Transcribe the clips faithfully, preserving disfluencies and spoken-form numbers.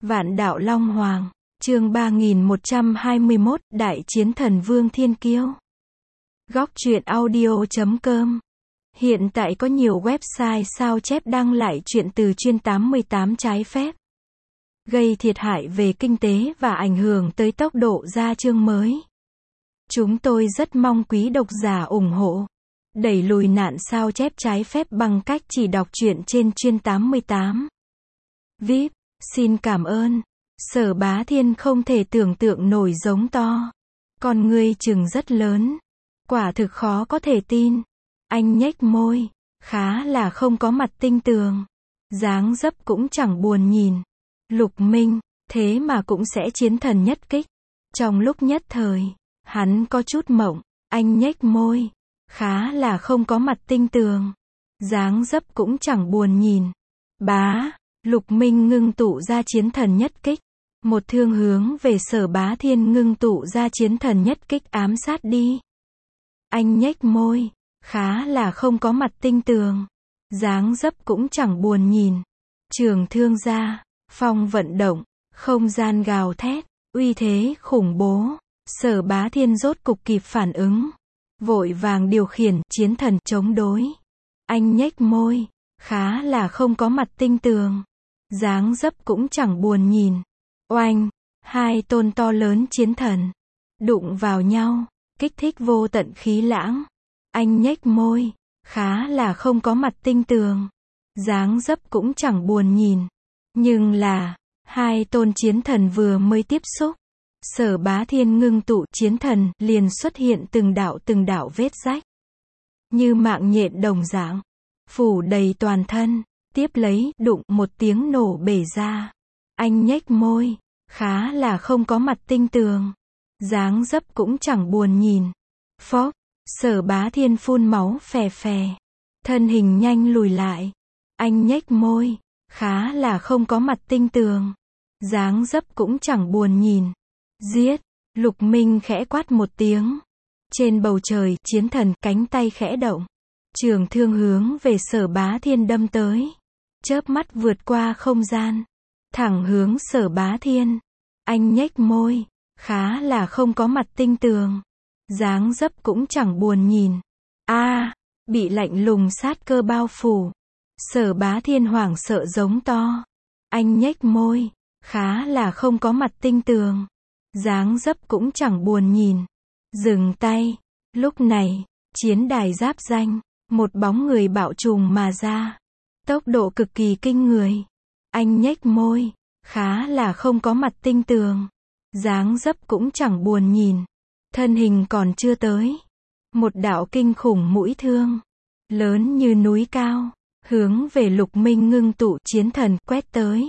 Vạn đạo Long Hoàng, chương ba nghìn một trăm hai mươi mốt, Đại chiến thần vương thiên kiêu. Góc truyện audio chấm com. Hiện tại có nhiều website sao chép đăng lại truyện từ chuyên tám mươi tám trái phép, gây thiệt hại về kinh tế và ảnh hưởng tới tốc độ ra chương mới. Chúng tôi rất mong quý độc giả ủng hộ, đẩy lùi nạn sao chép trái phép bằng cách chỉ đọc truyện trên chuyên tám mươi tám. vê i pê, xin cảm ơn. Sở Bá Thiên không thể tưởng tượng nổi giống to. Con ngươi chừng rất lớn. Quả thực khó có thể tin. Anh nhếch môi, khá là không có mặt tinh tường. Dáng dấp cũng chẳng buồn nhìn. Lục Minh, thế mà cũng sẽ chiến thần nhất kích. Trong lúc nhất thời, hắn có chút mộng. Anh nhếch môi, khá là không có mặt tinh tường. Dáng dấp cũng chẳng buồn nhìn. Bá, Lục Minh ngưng tụ ra chiến thần nhất kích. Một thương hướng về Sở Bá Thiên ngưng tụ ra chiến thần nhất kích ám sát đi. Anh nhếch môi, khá là không có mặt tinh tường. Dáng dấp cũng chẳng buồn nhìn. Trường thương ra, phong vận động, không gian gào thét, uy thế khủng bố. Sở Bá Thiên rốt cục kịp phản ứng. Vội vàng điều khiển chiến thần chống đối. Anh nhếch môi, khá là không có mặt tinh tường. Dáng dấp cũng chẳng buồn nhìn. Oanh, hai tôn to lớn chiến thần đụng vào nhau, kích thích vô tận khí lãng. Anh nhếch môi, khá là không có mặt tinh tường. Dáng dấp cũng chẳng buồn nhìn. Nhưng là, hai tôn chiến thần vừa mới tiếp xúc, Sở Bá Thiên ngưng tụ chiến thần liền xuất hiện từng đạo từng đạo vết rách. Như mạng nhện đồng dạng, phủ đầy toàn thân, tiếp lấy, đụng một tiếng nổ bể ra. Anh nhếch môi, khá là không có mặt tinh tường. Dáng dấp cũng chẳng buồn nhìn. Phốc, Sở Bá Thiên phun máu phè phè. Thân hình nhanh lùi lại. Anh nhếch môi, khá là không có mặt tinh tường. Dáng dấp cũng chẳng buồn nhìn. Giết, Lục Minh khẽ quát một tiếng. Trên bầu trời, chiến thần cánh tay khẽ động. Trường thương hướng về Sở Bá Thiên đâm tới. Chớp mắt vượt qua không gian. Thẳng hướng Sở Bá Thiên. Anh nhếch môi, khá là không có mặt tinh tường. Dáng dấp cũng chẳng buồn nhìn. A, à, bị lạnh lùng sát cơ bao phủ. Sở Bá Thiên hoảng sợ giống to. Anh nhếch môi, khá là không có mặt tinh tường. Dáng dấp cũng chẳng buồn nhìn. Dừng tay. Lúc này, chiến đài giáp danh, một bóng người bạo trùng mà ra. Tốc độ cực kỳ kinh người. Anh nhếch môi, khá là không có mặt tinh tường. Dáng dấp cũng chẳng buồn nhìn. Thân hình còn chưa tới. Một đạo kinh khủng mũi thương, lớn như núi cao, hướng về Lục Minh ngưng tụ chiến thần quét tới.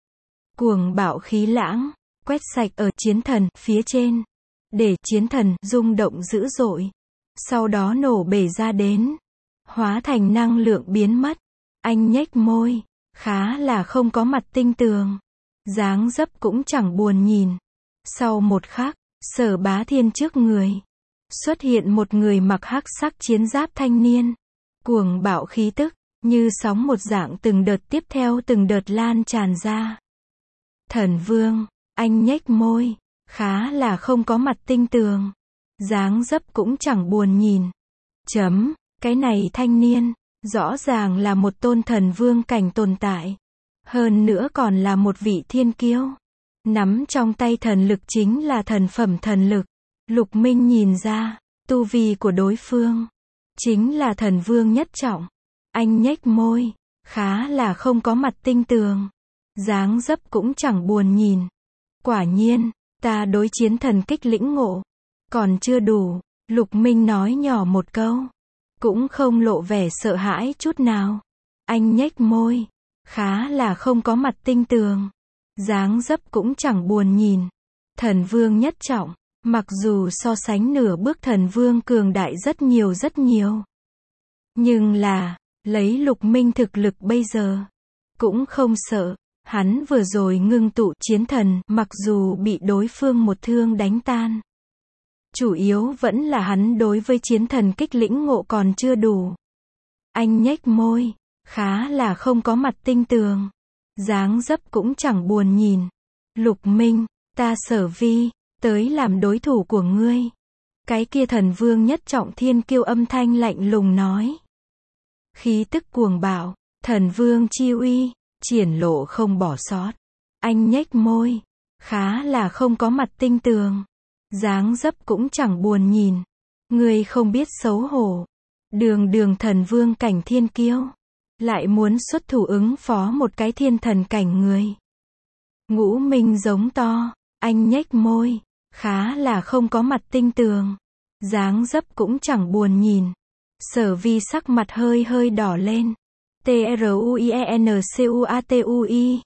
Cuồng bạo khí lãng, quét sạch ở chiến thần phía trên. Để chiến thần rung động dữ dội. Sau đó nổ bể ra đến. Hóa thành năng lượng biến mất. Anh nhếch môi, khá là không có mặt tinh tường. Dáng dấp cũng chẳng buồn nhìn. Sau một khắc, Sở Bá Thiên trước người xuất hiện một người mặc hắc sắc chiến giáp thanh niên. Cuồng bạo khí tức, như sóng một dạng từng đợt tiếp theo từng đợt lan tràn ra. Thần Vương, anh nhếch môi, khá là không có mặt tinh tường. Dáng dấp cũng chẳng buồn nhìn. Chấm, cái này thanh niên, rõ ràng là một tôn thần vương cảnh tồn tại. Hơn nữa còn là một vị thiên kiêu. Nắm trong tay thần lực chính là thần phẩm thần lực. Lục Minh nhìn ra, tu vi của đối phương chính là thần vương nhất trọng. Anh nhếch môi, khá là không có mặt tinh tường. Dáng dấp cũng chẳng buồn nhìn. Quả nhiên, ta đối chiến thần kích lĩnh ngộ còn chưa đủ. Lục Minh nói nhỏ một câu, cũng không lộ vẻ sợ hãi chút nào. Anh nhếch môi, khá là không có mặt tinh tường. Dáng dấp cũng chẳng buồn nhìn. Thần vương nhất trọng, mặc dù so sánh nửa bước thần vương cường đại rất nhiều rất nhiều. Nhưng là, lấy Lục Minh thực lực bây giờ, cũng không sợ. Hắn vừa rồi ngưng tụ chiến thần, mặc dù bị đối phương một thương đánh tan. Chủ yếu vẫn là hắn đối với chiến thần kích lĩnh ngộ còn chưa đủ. Anh nhếch môi, khá là không có mặt tinh tường. Dáng dấp cũng chẳng buồn nhìn. Lục Minh, ta Sở Vi, tới làm đối thủ của ngươi. Cái kia thần vương nhất trọng thiên kiêu âm thanh lạnh lùng nói. Khí tức cuồng bạo, thần vương chi uy, triển lộ không bỏ sót. Anh nhếch môi, khá là không có mặt tinh tường. Dáng dấp cũng chẳng buồn nhìn. Ngươi không biết xấu hổ. Đường đường thần vương cảnh thiên kiêu. Lại muốn xuất thủ ứng phó một cái thiên thần cảnh người. Ngũ Minh giống to, anh nhếch môi, khá là không có mặt tinh tường. Dáng dấp cũng chẳng buồn nhìn. Sở Vi sắc mặt hơi hơi đỏ lên. T R U I E N C U A T U I.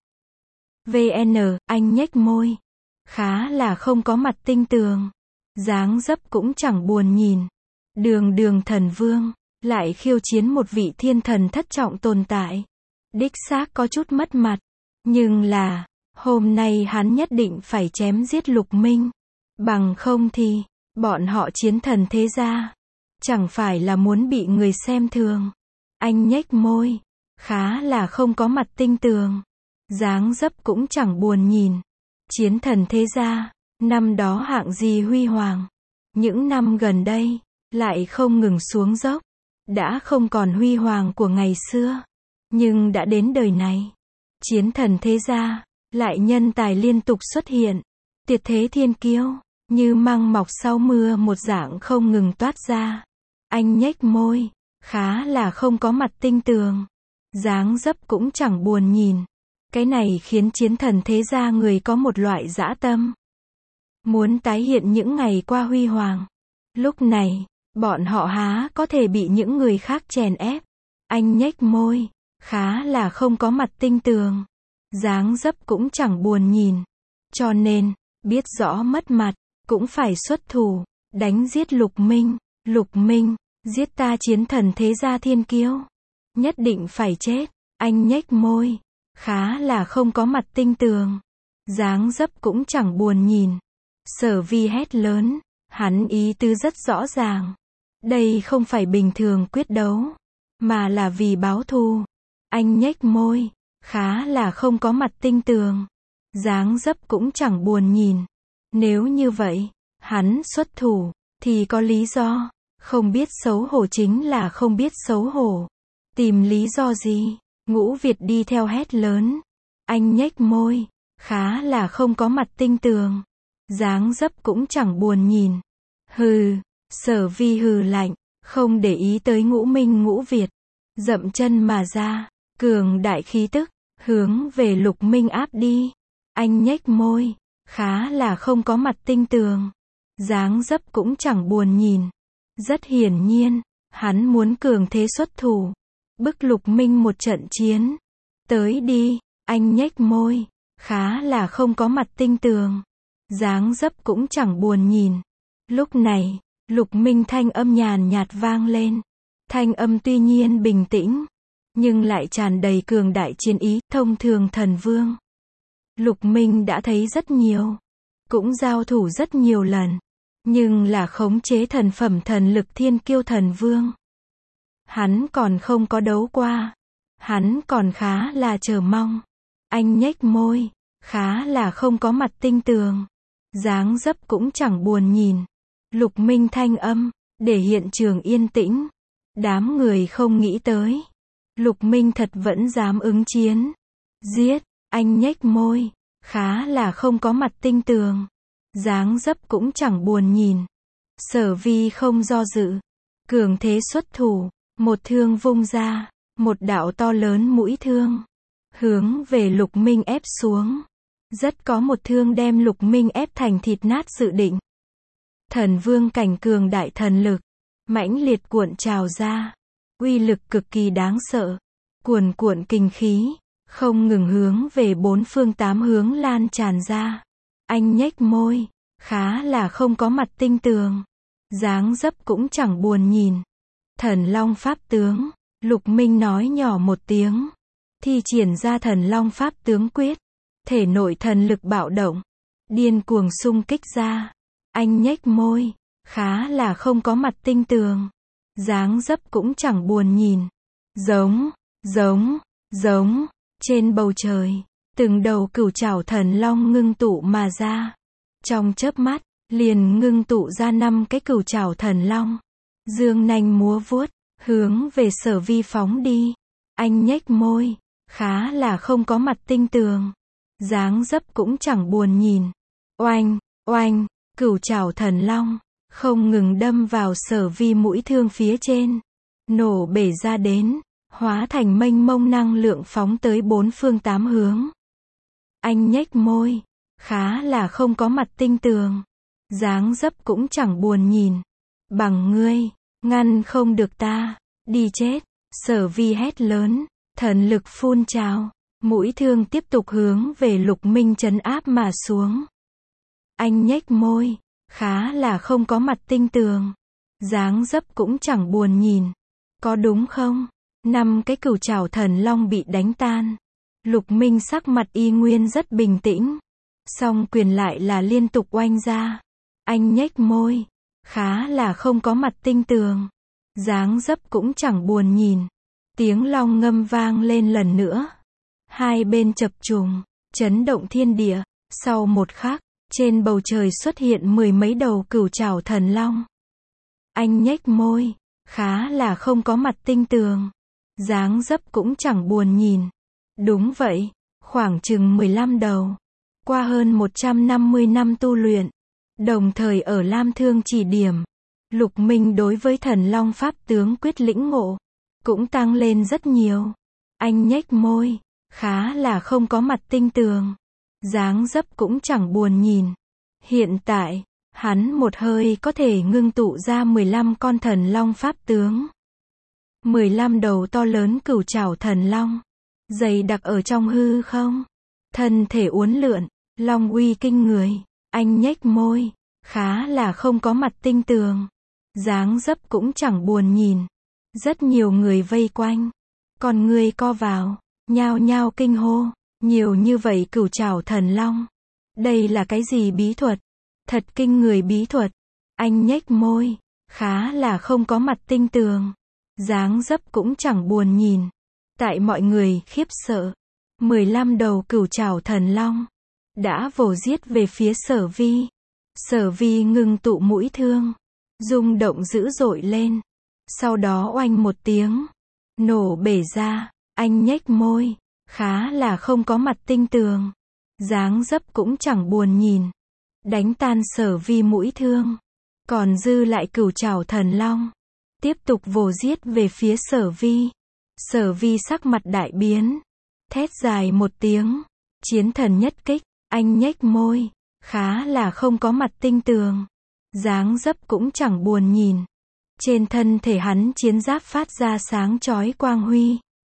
V N, anh nhếch môi. Khá là không có mặt tinh tường. Dáng dấp cũng chẳng buồn nhìn. Đường đường thần vương, lại khiêu chiến một vị thiên thần thất trọng tồn tại. Đích xác có chút mất mặt. Nhưng là, hôm nay hắn nhất định phải chém giết Lục Minh. Bằng không thì, bọn họ chiến thần thế gia. Chẳng phải là muốn bị người xem thường. Anh nhếch môi. Khá là không có mặt tinh tường. Dáng dấp cũng chẳng buồn nhìn. Chiến thần thế gia, năm đó hạng gì huy hoàng. Những năm gần đây, lại không ngừng xuống dốc. Đã không còn huy hoàng của ngày xưa. Nhưng đã đến đời này. Chiến thần thế gia, lại nhân tài liên tục xuất hiện. Tuyệt thế thiên kiêu, như măng mọc sau mưa một dạng không ngừng toát ra. Anh nhếch môi, khá là không có mặt tinh tường. Dáng dấp cũng chẳng buồn nhìn. Cái này khiến chiến thần thế gia người có một loại dã tâm. Muốn tái hiện những ngày qua huy hoàng. Lúc này, bọn họ há có thể bị những người khác chèn ép. Anh nhếch môi, khá là không có mặt tinh tường. Dáng dấp cũng chẳng buồn nhìn. Cho nên, biết rõ mất mặt, cũng phải xuất thủ, đánh giết Lục Minh. Lục Minh, giết ta chiến thần thế gia thiên kiêu. Nhất định phải chết. Anh nhếch môi, khá là không có mặt tinh tường. Dáng dấp cũng chẳng buồn nhìn. Sở Vi hét lớn, hắn ý tứ rất rõ ràng. Đây không phải bình thường quyết đấu, mà là vì báo thù. Anh nhếch môi, khá là không có mặt tinh tường. Dáng dấp cũng chẳng buồn nhìn. Nếu như vậy, hắn xuất thủ, thì có lý do. Không biết xấu hổ chính là không biết xấu hổ. Tìm lý do gì? Ngũ Việt đi theo hét lớn. Anh nhếch môi, khá là không có mặt tinh tường. Dáng dấp cũng chẳng buồn nhìn. Hừ, Sở Vi hừ lạnh, không để ý tới Ngũ Minh Ngũ Việt. Dậm chân mà ra, cường đại khí tức, hướng về Lục Minh áp đi. Anh nhếch môi, khá là không có mặt tinh tường. Dáng dấp cũng chẳng buồn nhìn. Rất hiển nhiên, hắn muốn cường thế xuất thủ. Bức Lục Minh một trận chiến. Tới đi, anh nhếch môi, khá là không có mặt tinh tường. Dáng dấp cũng chẳng buồn nhìn. Lúc này, Lục Minh thanh âm nhàn nhạt vang lên. Thanh âm tuy nhiên bình tĩnh, nhưng lại tràn đầy cường đại chiến ý, thông thường thần vương. Lục Minh đã thấy rất nhiều, cũng giao thủ rất nhiều lần, nhưng là khống chế thần phẩm thần lực thiên kiêu thần vương. Hắn còn không có đấu qua. Hắn còn khá là chờ mong. Anh nhếch môi, khá là không có mặt tinh tường. Dáng dấp cũng chẳng buồn nhìn. Lục Minh thanh âm, để hiện trường yên tĩnh. Đám người không nghĩ tới. Lục Minh thật vẫn dám ứng chiến. Giết, anh nhếch môi, khá là không có mặt tinh tường. Dáng dấp cũng chẳng buồn nhìn. Sở Vi không do dự. Cường thế xuất thủ. Một thương vung ra, một đạo to lớn mũi thương, hướng về Lục Minh ép xuống. Rất có một thương đem Lục Minh ép thành thịt nát dự định. Thần vương cảnh cường đại thần lực, mãnh liệt cuộn trào ra, uy lực cực kỳ đáng sợ, cuồn cuộn kinh khí, không ngừng hướng về bốn phương tám hướng lan tràn ra. Anh nhếch môi, khá là không có mặt tinh tường. Dáng dấp cũng chẳng buồn nhìn. Thần Long Pháp Tướng, Lục Minh nói nhỏ một tiếng. Thi triển ra Thần Long Pháp Tướng quyết. Thể nội thần lực bạo động. Điên cuồng xung kích ra. Anh nhếch môi, khá là không có mặt tinh tường. Dáng dấp cũng chẳng buồn nhìn. Giống, giống, giống. Trên bầu trời, Từng đầu cửu trảo thần long ngưng tụ mà ra. Trong chớp mắt, liền ngưng tụ ra năm cái cửu trảo thần long. Dương nanh múa vuốt, hướng về Sở Vi phóng đi. Anh nhếch môi, khá là không có mặt tinh tường. Dáng dấp cũng chẳng buồn nhìn. Oanh, oanh, cửu trảo thần long, không ngừng đâm vào Sở Vi mũi thương phía trên. Nổ bể ra đến, hóa thành mênh mông năng lượng phóng tới bốn phương tám hướng. Anh nhếch môi, khá là không có mặt tinh tường. Dáng dấp cũng chẳng buồn nhìn. Bằng ngươi, ngăn không được ta, đi chết. Sở Vi hét lớn, thần lực phun trào, mũi thương tiếp tục hướng về Lục Minh trấn áp mà xuống. Anh nhếch môi, khá là không có mặt tinh tường. Dáng dấp cũng chẳng buồn nhìn. Có đúng không? Năm cái cửu trảo thần long bị đánh tan. Lục Minh sắc mặt y nguyên rất bình tĩnh. Song quyền lại là liên tục oanh ra. Anh nhếch môi, khá là không có mặt tinh tường. Dáng dấp cũng chẳng buồn nhìn. Tiếng long ngâm vang lên lần nữa. Hai bên chập trùng, chấn động thiên địa. Sau một khắc, trên bầu trời xuất hiện mười mấy đầu cửu trảo thần long. Anh nhếch môi, khá là không có mặt tinh tường. Dáng dấp cũng chẳng buồn nhìn. Đúng vậy, khoảng chừng mười lăm đầu. Qua hơn một trăm năm mươi năm tu luyện, đồng thời ở Lam Thương chỉ điểm, Lục Minh đối với thần long pháp tướng quyết lĩnh ngộ cũng tăng lên rất nhiều. Anh nhếch môi, khá là không có mặt tinh tường. Dáng dấp cũng chẳng buồn nhìn. Hiện tại, hắn một hơi có thể ngưng tụ ra mười lăm con thần long pháp tướng. mười lăm đầu to lớn cửu trảo thần long, dày đặc ở trong hư không. Thân thể uốn lượn, long uy kinh người. Anh nhếch môi, khá là không có mặt tinh tường. Dáng dấp cũng chẳng buồn nhìn. Rất nhiều người vây quanh. Còn người co vào, nhao nhao kinh hô. Nhiều như vậy cửu trảo thần long. Đây là cái gì bí thuật? Thật kinh người bí thuật. Anh nhếch môi, khá là không có mặt tinh tường. Dáng dấp cũng chẳng buồn nhìn. Tại mọi người khiếp sợ, mười lăm đầu cửu trảo thần long đã vồ giết về phía Sở Vi. Sở Vi ngưng tụ mũi thương, rung động dữ dội lên. Sau đó oanh một tiếng, nổ bể ra. Anh nhếch môi, khá là không có mặt tinh tường. Dáng dấp cũng chẳng buồn nhìn. Đánh tan Sở Vi mũi thương. Còn dư lại cửu trảo thần long, tiếp tục vồ giết về phía Sở Vi. Sở Vi sắc mặt đại biến, thét dài một tiếng. Chiến thần nhất kích. Anh nhếch môi, khá là không có mặt tinh tường. Dáng dấp cũng chẳng buồn nhìn. Trên thân thể hắn chiến giáp phát ra sáng chói quang huy.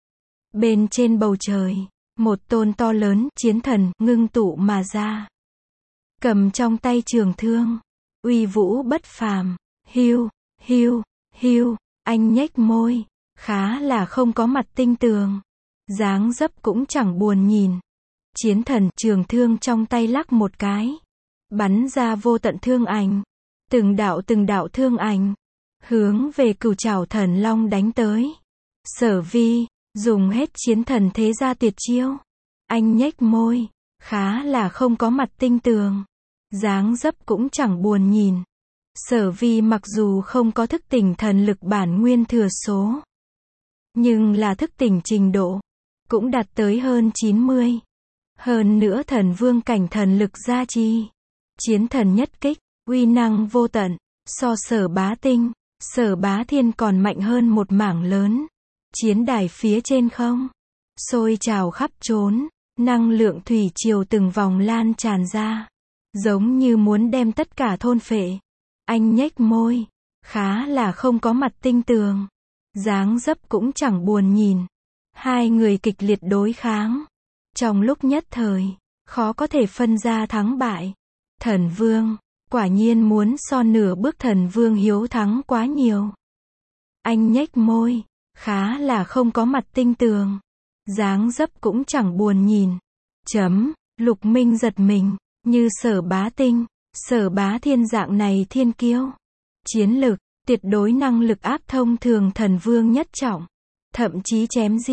Bên trên bầu trời, một tôn to lớn chiến thần ngưng tụ mà ra. Cầm trong tay trường thương, uy vũ bất phàm. Hiu, hiu, hiu. Anh nhếch môi, khá là không có mặt tinh tường. Dáng dấp cũng chẳng buồn nhìn. Chiến thần trường thương trong tay lắc một cái, bắn ra vô tận thương ảnh. Từng đạo từng đạo thương ảnh hướng về cửu trảo thần long đánh tới. Sở Vi dùng hết chiến thần thế gia tuyệt chiêu. Anh nhếch môi, khá là không có mặt tinh tường. Dáng dấp cũng chẳng buồn nhìn. Sở Vi mặc dù không có thức tỉnh thần lực bản nguyên thừa số, nhưng là thức tỉnh trình độ cũng đạt tới hơn chín mươi. Hơn nữa thần vương cảnh thần lực gia trì. Chiến thần nhất kích, uy năng vô tận. So Sở Bá Tinh, Sở Bá Thiên còn mạnh hơn một mảng lớn. Chiến đài phía trên không sôi trào khắp trốn. Năng lượng thủy triều từng vòng lan tràn ra, giống như muốn đem tất cả thôn phệ. Anh nhếch môi, khá là không có mặt tinh tường. Dáng dấp cũng chẳng buồn nhìn. Hai người kịch liệt đối kháng. Trong lúc nhất thời, khó có thể phân ra thắng bại. Thần vương, quả nhiên muốn so nửa bước thần vương hiếu thắng quá nhiều. Anh nhếch môi, khá là không có mặt tinh tường. Dáng dấp cũng chẳng buồn nhìn. Chấm, Lục Minh giật mình, như Sở Bá Tinh, Sở Bá Thiên dạng này thiên kiêu. Chiến lực, tuyệt đối năng lực áp thông thường thần vương nhất trọng. Thậm chí chém giết,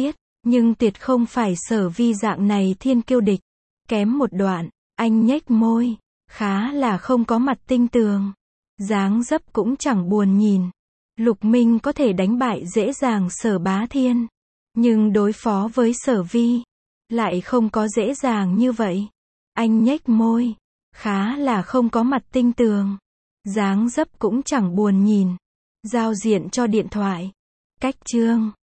Nhưng tuyệt không phải Sở Vi dạng này thiên kiêu địch. Kém một đoạn, anh nhếch môi, khá là không có mặt tinh tường. Dáng dấp cũng chẳng buồn nhìn. Lục Minh có thể đánh bại dễ dàng Sở Bá Thiên. Nhưng đối phó với Sở Vi, lại không có dễ dàng như vậy. Anh nhếch môi, khá là không có mặt tinh tường. Dáng dấp cũng chẳng buồn nhìn. Giao diện cho điện thoại. Cách chương